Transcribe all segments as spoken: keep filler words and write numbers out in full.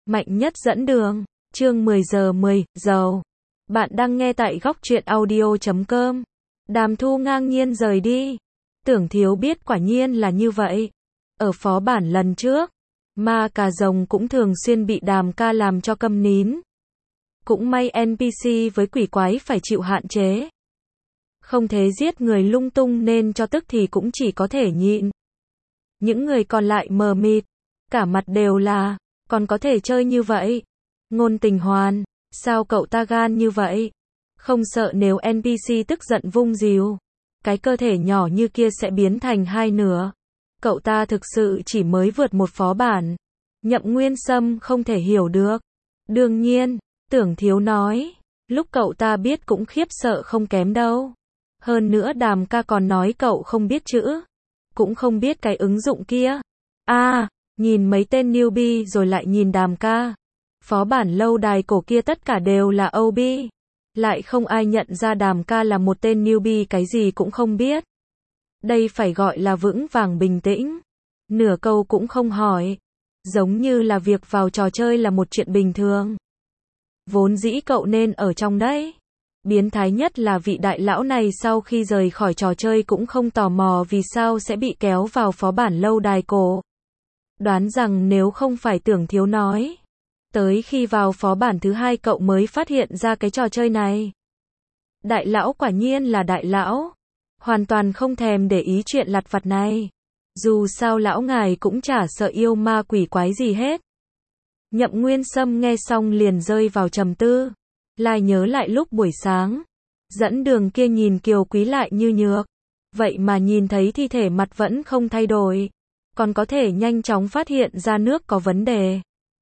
Mạnh nhất dẫn đường. Chương mười giờ mười, giàu. Bạn đang nghe tại góc truyện audio chấm com. Đàm Thu ngang nhiên rời đi. Tưởng Thiếu biết quả nhiên là như vậy. Ở phó bản lần trước, ma cà rồng cũng thường xuyên bị Đàm ca làm cho câm nín. Cũng may en pê xê với quỷ quái phải chịu hạn chế. Không thể giết người lung tung nên cho tức thì cũng chỉ có thể nhịn. Những người còn lại mờ mịt, cả mặt đều là, còn có thể chơi như vậy. Ngôn Tình Hoàn, sao cậu ta gan như vậy? Không sợ nếu en pê xê tức giận vung dìu, cái cơ thể nhỏ như kia sẽ biến thành hai nửa. Cậu ta thực sự chỉ mới vượt một phó bản. Nhậm Nguyên Sâm không thể hiểu được. Đương nhiên, Tưởng Thiếu nói, lúc cậu ta biết cũng khiếp sợ không kém đâu. Hơn nữa Đàm ca còn nói cậu không biết chữ, cũng không biết cái ứng dụng kia. À, nhìn mấy tên newbie rồi lại nhìn Đàm ca. Phó bản lâu đài cổ kia tất cả đều là ô bê. Lại không ai nhận ra Đàm ca là một tên newbie cái gì cũng không biết. Đây phải gọi là vững vàng bình tĩnh. Nửa câu cũng không hỏi. Giống như là việc vào trò chơi là một chuyện bình thường. Vốn dĩ cậu nên ở trong đấy. Biến thái nhất là vị đại lão này sau khi rời khỏi trò chơi cũng không tò mò vì sao sẽ bị kéo vào phó bản lâu đài cổ. Đoán rằng nếu không phải Tưởng Thiếu nói, tới khi vào phó bản thứ hai cậu mới phát hiện ra cái trò chơi này. Đại lão quả nhiên là đại lão. Hoàn toàn không thèm để ý chuyện lặt vặt này. Dù sao lão ngài cũng chả sợ yêu ma quỷ quái gì hết. Nhậm Nguyên Sâm nghe xong liền rơi vào trầm tư. Lại nhớ lại lúc buổi sáng, dẫn đường kia nhìn kiều quý lại như nhược. Vậy mà nhìn thấy thi thể mặt vẫn không thay đổi. Còn có thể nhanh chóng phát hiện ra nước có vấn đề.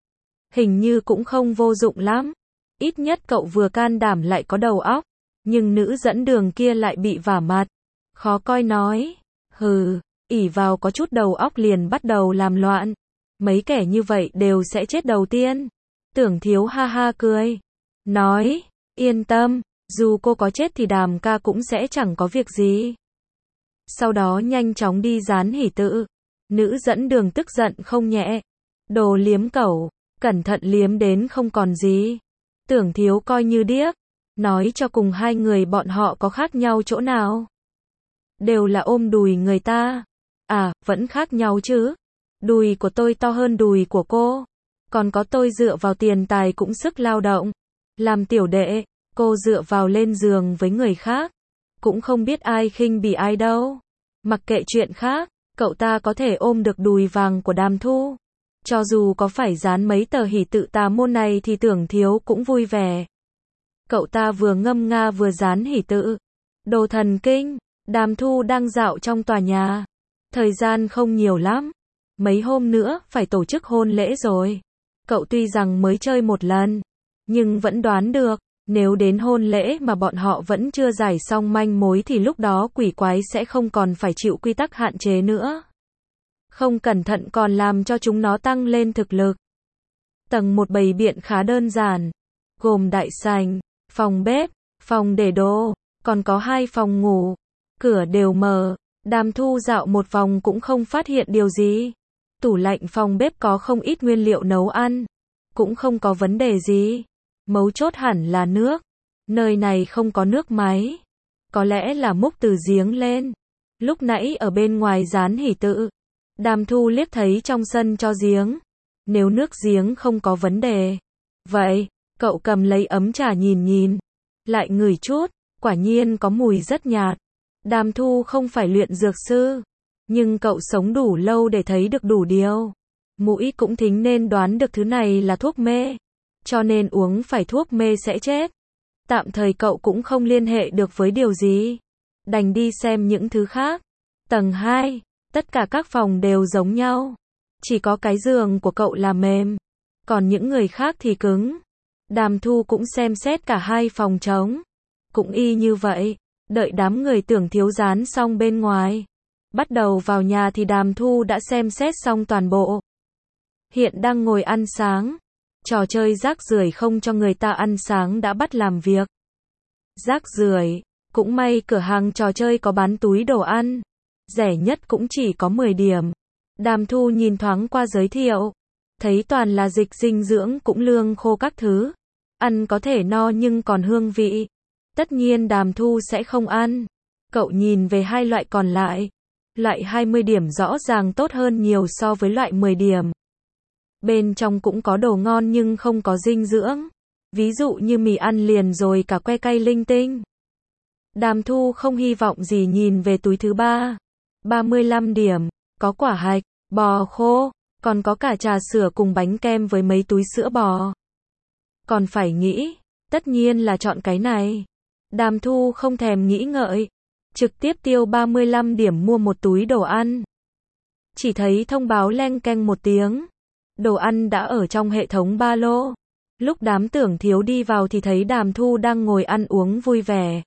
Hình như cũng không vô dụng lắm. Ít nhất cậu vừa can đảm lại có đầu óc. Nhưng nữ dẫn đường kia lại bị vả mặt. Khó coi nói. Hừ, ỷ vào có chút đầu óc liền bắt đầu làm loạn. Mấy kẻ như vậy đều sẽ chết đầu tiên. Tưởng Thiếu ha ha cười. Nói, yên tâm, dù cô có chết thì Đàm ca cũng sẽ chẳng có việc gì. Sau đó nhanh chóng đi dán hỷ tự. Nữ dẫn đường tức giận không nhẹ. Đồ liếm cẩu, cẩn thận liếm đến không còn gì. Tưởng Thiếu coi như điếc. Nói cho cùng hai người bọn họ có khác nhau chỗ nào? Đều là ôm đùi người ta. À, vẫn khác nhau chứ. Đùi của tôi to hơn đùi của cô. Còn có tôi dựa vào tiền tài cũng sức lao động. Làm tiểu đệ, cô dựa vào lên giường với người khác. Cũng không biết ai khinh bỉ ai đâu. Mặc kệ chuyện khác, cậu ta có thể ôm được đùi vàng của Đàm Thu. Cho dù có phải dán mấy tờ hỷ tự tà môn này thì Tưởng Thiếu cũng vui vẻ. Cậu ta vừa ngâm nga vừa dán hỷ tự. Đồ thần kinh, Đàm Thu đang dạo trong tòa nhà. Thời gian không nhiều lắm. Mấy hôm nữa phải tổ chức hôn lễ rồi. Cậu tuy rằng mới chơi một lần, nhưng vẫn đoán được, nếu đến hôn lễ mà bọn họ vẫn chưa giải xong manh mối thì lúc đó quỷ quái sẽ không còn phải chịu quy tắc hạn chế nữa. Không cẩn thận còn làm cho chúng nó tăng lên thực lực. Tầng một bày biện khá đơn giản, gồm đại sảnh, phòng bếp, phòng để đồ, còn có hai phòng ngủ, cửa đều mở. Đàm Thu dạo một vòng cũng không phát hiện điều gì. Tủ lạnh phòng bếp có không ít nguyên liệu nấu ăn, cũng không có vấn đề gì. Mấu chốt hẳn là nước. Nơi này không có nước máy. Có lẽ là múc từ giếng lên. Lúc nãy ở bên ngoài dán hỷ tự, Đàm Thu liếc thấy trong sân cho giếng. Nếu nước giếng không có vấn đề, vậy, cậu cầm lấy ấm trà nhìn nhìn. Lại ngửi chút, quả nhiên có mùi rất nhạt. Đàm Thu không phải luyện dược sư, nhưng cậu sống đủ lâu để thấy được đủ điều. Mũi cũng thính nên đoán được thứ này là thuốc mê. Cho nên uống phải thuốc mê sẽ chết. Tạm thời cậu cũng không liên hệ được với điều gì. Đành đi xem những thứ khác. Tầng hai, tất cả các phòng đều giống nhau. Chỉ có cái giường của cậu là mềm. Còn những người khác thì cứng. Đàm Thu cũng xem xét cả hai phòng trống. Cũng y như vậy. Đợi đám người Tưởng Thiếu dán xong bên ngoài. Bắt đầu vào nhà thì Đàm Thu đã xem xét xong toàn bộ. Hiện đang ngồi ăn sáng. Trò chơi rác rưởi không cho người ta ăn sáng đã bắt làm việc. Rác rưởi, cũng may cửa hàng trò chơi có bán túi đồ ăn. Rẻ nhất cũng chỉ có mười điểm. Đàm Thu nhìn thoáng qua giới thiệu. thấy toàn là dịch dinh dưỡng cũng lương khô các thứ. Ăn có thể no nhưng còn hương vị. Tất nhiên Đàm Thu sẽ không ăn. Cậu nhìn về hai loại còn lại. Loại hai mươi điểm rõ ràng tốt hơn nhiều so với loại mười điểm. Bên trong cũng có đồ ngon nhưng không có dinh dưỡng. Ví dụ như mì ăn liền rồi cả que cay linh tinh. Đàm Thu không hy vọng gì nhìn về túi thứ ba. ba mươi lăm điểm. Có quả hạch, bò khô, còn có cả trà sữa cùng bánh kem với mấy túi sữa bò. Còn phải nghĩ, tất nhiên là chọn cái này. Đàm Thu không thèm nghĩ ngợi. Trực tiếp tiêu ba mươi lăm điểm mua một túi đồ ăn. Chỉ thấy thông báo leng keng một tiếng. Đồ ăn đã ở trong hệ thống ba lô. Lúc Đám Tưởng Thiếu đi vào thì thấy Đàm Thu đang ngồi ăn uống vui vẻ.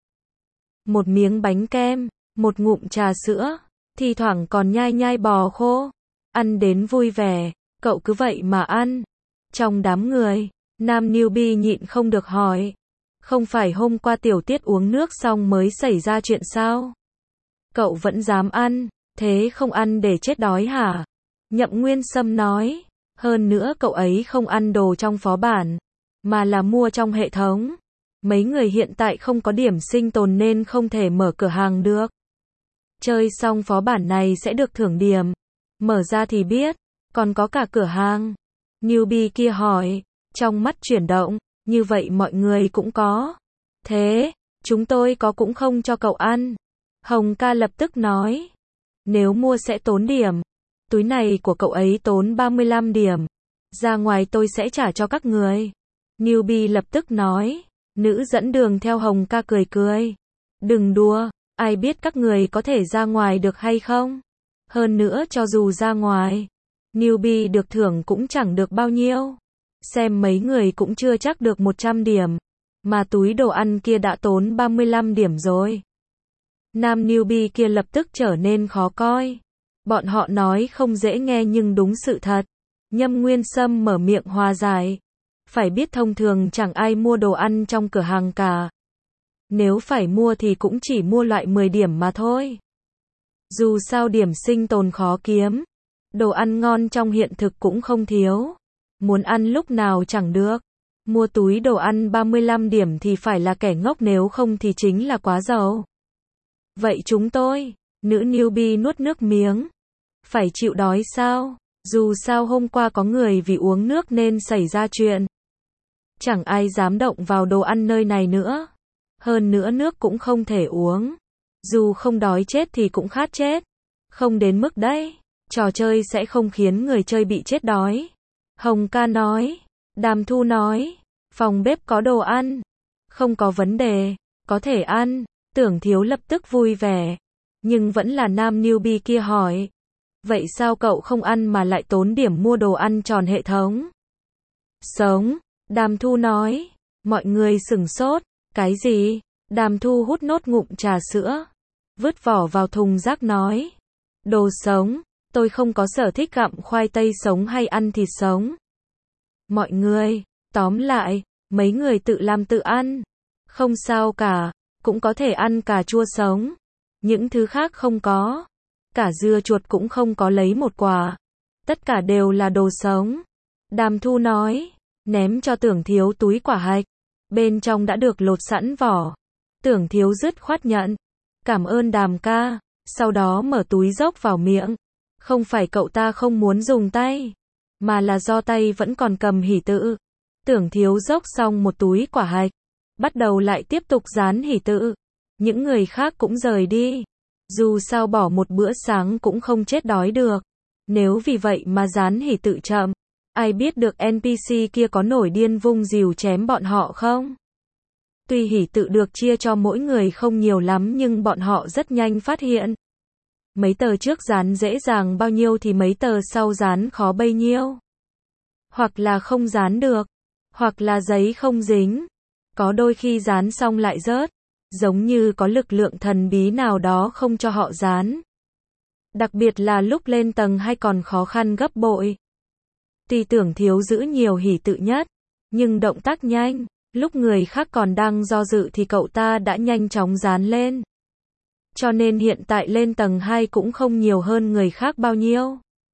Một miếng bánh kem, một ngụm trà sữa, thi thoảng còn nhai nhai bò khô. Ăn đến vui vẻ, cậu cứ vậy mà ăn. Trong đám người, nam newbie nhịn không được hỏi. Không phải hôm qua Tiểu Tiết uống nước xong mới xảy ra chuyện sao? Cậu vẫn dám ăn, thế không ăn để chết đói hả? Nhậm Nguyên Sâm nói. Hơn nữa cậu ấy không ăn đồ trong phó bản, mà là mua trong hệ thống. Mấy người hiện tại không có điểm sinh tồn nên không thể mở cửa hàng được. Chơi xong phó bản này sẽ được thưởng điểm. Mở ra thì biết, còn có cả cửa hàng. Newbie kia hỏi, trong mắt chuyển động, như vậy mọi người cũng có. Thế, chúng tôi có cũng không cho cậu ăn. Hồng ca lập tức nói, nếu mua sẽ tốn điểm. Túi này của cậu ấy tốn ba mươi lăm điểm. Ra ngoài tôi sẽ trả cho các người. Newbie lập tức nói. Nữ dẫn đường theo Hồng ca cười cười. Đừng đùa, ai biết các người có thể ra ngoài được hay không? Hơn nữa cho dù ra ngoài, newbie được thưởng cũng chẳng được bao nhiêu. Xem mấy người cũng chưa chắc được một trăm điểm. Mà túi đồ ăn kia đã tốn ba mươi lăm điểm rồi. Nam newbie kia lập tức trở nên khó coi. Bọn họ nói không dễ nghe nhưng đúng sự thật. Nhâm Nguyên Sâm mở miệng hòa giải. Phải biết thông thường chẳng ai mua đồ ăn trong cửa hàng cả. Nếu phải mua thì cũng chỉ mua loại mười điểm mà thôi. Dù sao điểm sinh tồn khó kiếm. Đồ ăn ngon trong hiện thực cũng không thiếu. Muốn ăn lúc nào chẳng được. Mua túi đồ ăn ba mươi lăm điểm thì phải là kẻ ngốc, nếu không thì chính là quá giàu. Vậy chúng tôi, nữ newbie nuốt nước miếng. Phải chịu đói sao? Dù sao hôm qua có người vì uống nước nên xảy ra chuyện. Chẳng ai dám động vào đồ ăn nơi này nữa. Hơn nữa nước cũng không thể uống. Dù không đói chết thì cũng khát chết. Không đến mức đấy. Trò chơi sẽ không khiến người chơi bị chết đói. Hồng ca nói. Đàm Thu nói. Phòng bếp có đồ ăn. Không có vấn đề. Có thể ăn. Tưởng Thiếu lập tức vui vẻ. Nhưng vẫn là nam newbie kia hỏi. Vậy sao cậu không ăn mà lại tốn điểm mua đồ ăn tròn hệ thống? Sống. Đàm Thu nói. Mọi người sửng sốt. Cái gì? Đàm Thu hút nốt ngụm trà sữa. Vứt vỏ vào thùng rác nói. Đồ sống. Tôi không có sở thích gặm khoai tây sống hay ăn thịt sống. Mọi người, tóm lại, mấy người tự làm tự ăn. Không sao cả, cũng có thể ăn cà chua sống. Những thứ khác không có. Cả dưa chuột cũng không có lấy một quả. Tất cả đều là đồ sống. Đàm Thu nói, ném cho Tưởng Thiếu túi quả hạch. Bên trong đã được lột sẵn vỏ. Tưởng Thiếu dứt khoát nhận. Cảm ơn Đàm ca. Sau đó mở túi dốc vào miệng. Không phải cậu ta không muốn dùng tay, mà là do tay vẫn còn cầm hỷ tự. Tưởng Thiếu dốc xong một túi quả hạch. Bắt đầu lại tiếp tục dán hỷ tự. Những người khác cũng rời đi. Dù sao bỏ một bữa sáng cũng không chết đói được. Nếu vì vậy mà dán hỷ tự chậm, ai biết được en pê xê kia có nổi điên vung rìu chém bọn họ không? Tuy hỷ tự được chia cho mỗi người không nhiều lắm nhưng bọn họ rất nhanh phát hiện. Mấy tờ trước dán dễ dàng bao nhiêu thì mấy tờ sau dán khó bấy nhiêu. Hoặc là không dán được, hoặc là giấy không dính. Có đôi khi dán xong lại rớt, giống như có lực lượng thần bí nào đó không cho họ dán. Đặc biệt là lúc lên tầng hai còn khó khăn gấp bội. Tuy Tưởng Thiếu giữ nhiều hỷ tự nhất, nhưng động tác nhanh, lúc người khác còn đang do dự thì cậu ta đã nhanh chóng dán lên. Cho nên hiện tại lên tầng hai cũng không nhiều hơn người khác bao nhiêu.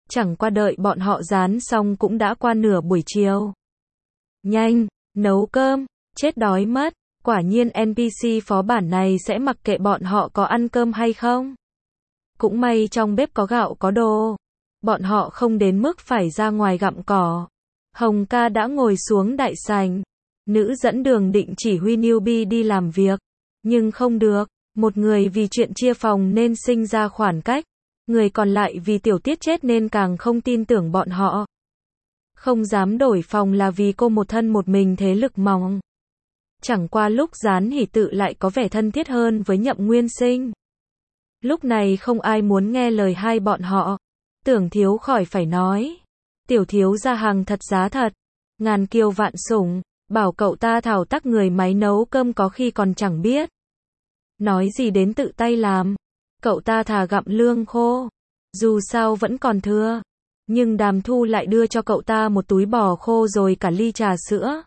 Chẳng qua đợi bọn họ rán xong cũng đã qua nửa buổi chiều. Nhanh, nấu cơm, chết đói mất. Quả nhiên en pê xê phó bản này sẽ mặc kệ bọn họ có ăn cơm hay không. Cũng may trong bếp có gạo có đồ. Bọn họ không đến mức phải ra ngoài gặm cỏ. Hồng ca đã ngồi xuống đại sảnh. Nữ dẫn đường định chỉ huy newbie đi làm việc. Nhưng không được. Một người vì chuyện chia phòng nên sinh ra khoảng cách. Người còn lại vì tiểu tiết chết nên càng không tin tưởng bọn họ. Không dám đổi phòng là vì cô một thân một mình thế lực mỏng. Chẳng qua lúc Gián Hỷ Tự lại có vẻ thân thiết hơn với Nhậm Nguyên Sinh. Lúc này không ai muốn nghe lời hai bọn họ. Tưởng Thiếu khỏi phải nói. Tiểu thiếu ra hàng thật giá thật. Ngàn kiều vạn sủng. Bảo cậu ta thao tác người máy nấu cơm có khi còn chẳng biết. Nói gì đến tự tay làm. Cậu ta thà gặm lương khô. Dù sao vẫn còn thừa. Nhưng Đàm Thu lại đưa cho cậu ta một túi bò khô rồi cả ly trà sữa.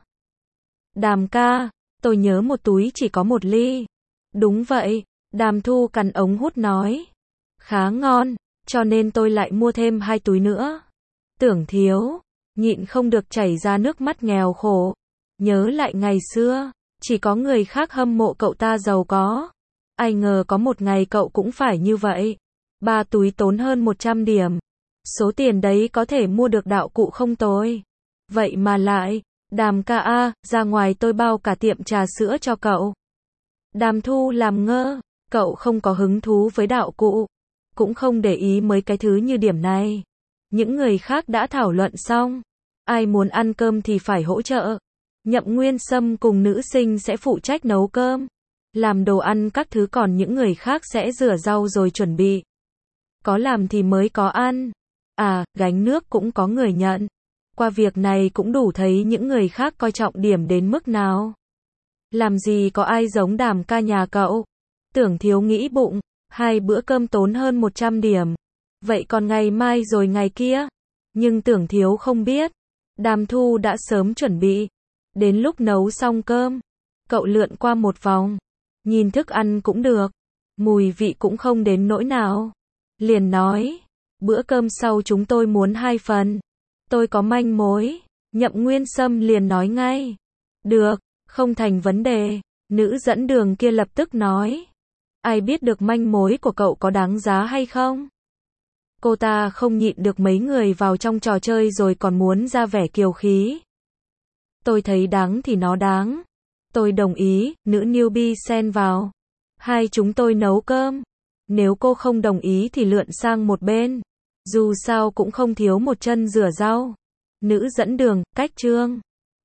Đàm ca, tôi nhớ một túi chỉ có một ly. Đúng vậy, Đàm Thu cắn ống hút nói. Khá ngon, cho nên tôi lại mua thêm hai túi nữa. Tưởng Thiếu, nhịn không được chảy ra nước mắt nghèo khổ. Nhớ lại ngày xưa, chỉ có người khác hâm mộ cậu ta giàu có. Ai ngờ có một ngày cậu cũng phải như vậy. Ba túi tốn hơn một trăm điểm. Số tiền đấy có thể mua được đạo cụ không tồi. Vậy mà lại, Đàm ca a, ra ngoài tôi bao cả tiệm trà sữa cho cậu. Đàm Thu làm ngơ, cậu không có hứng thú với đạo cụ. Cũng không để ý mấy cái thứ như điểm này. Những người khác đã thảo luận xong. Ai muốn ăn cơm thì phải hỗ trợ. Nhậm Nguyên Sâm cùng nữ sinh sẽ phụ trách nấu cơm. Làm đồ ăn các thứ còn những người khác sẽ rửa rau rồi chuẩn bị. Có làm thì mới có ăn. À, gánh nước cũng có người nhận. Qua việc này cũng đủ thấy những người khác coi trọng điểm đến mức nào. Làm gì có ai giống Đàm ca nhà cậu. Tưởng Thiếu nghĩ bụng, hai bữa cơm tốn hơn một trăm điểm. Vậy còn ngày mai rồi ngày kia? Nhưng Tưởng Thiếu không biết. Đàm Thu đã sớm chuẩn bị. Đến lúc nấu xong cơm, cậu lượn qua một vòng. Nhìn thức ăn cũng được. Mùi vị cũng không đến nỗi nào. Liền nói, bữa cơm sau chúng tôi muốn hai phần. Tôi có manh mối. Nhậm Nguyên Sâm liền nói ngay. Được, không thành vấn đề. Nữ dẫn đường kia lập tức nói. Ai biết được manh mối của cậu có đáng giá hay không? Cô ta không nhịn được mấy người vào trong trò chơi rồi còn muốn ra vẻ kiêu khí. Tôi thấy đáng thì nó đáng. Tôi đồng ý, nữ newbie xen vào. Hai chúng tôi nấu cơm. Nếu cô không đồng ý thì lượn sang một bên. Dù sao cũng không thiếu một chân rửa rau. Nữ dẫn đường, cách trương.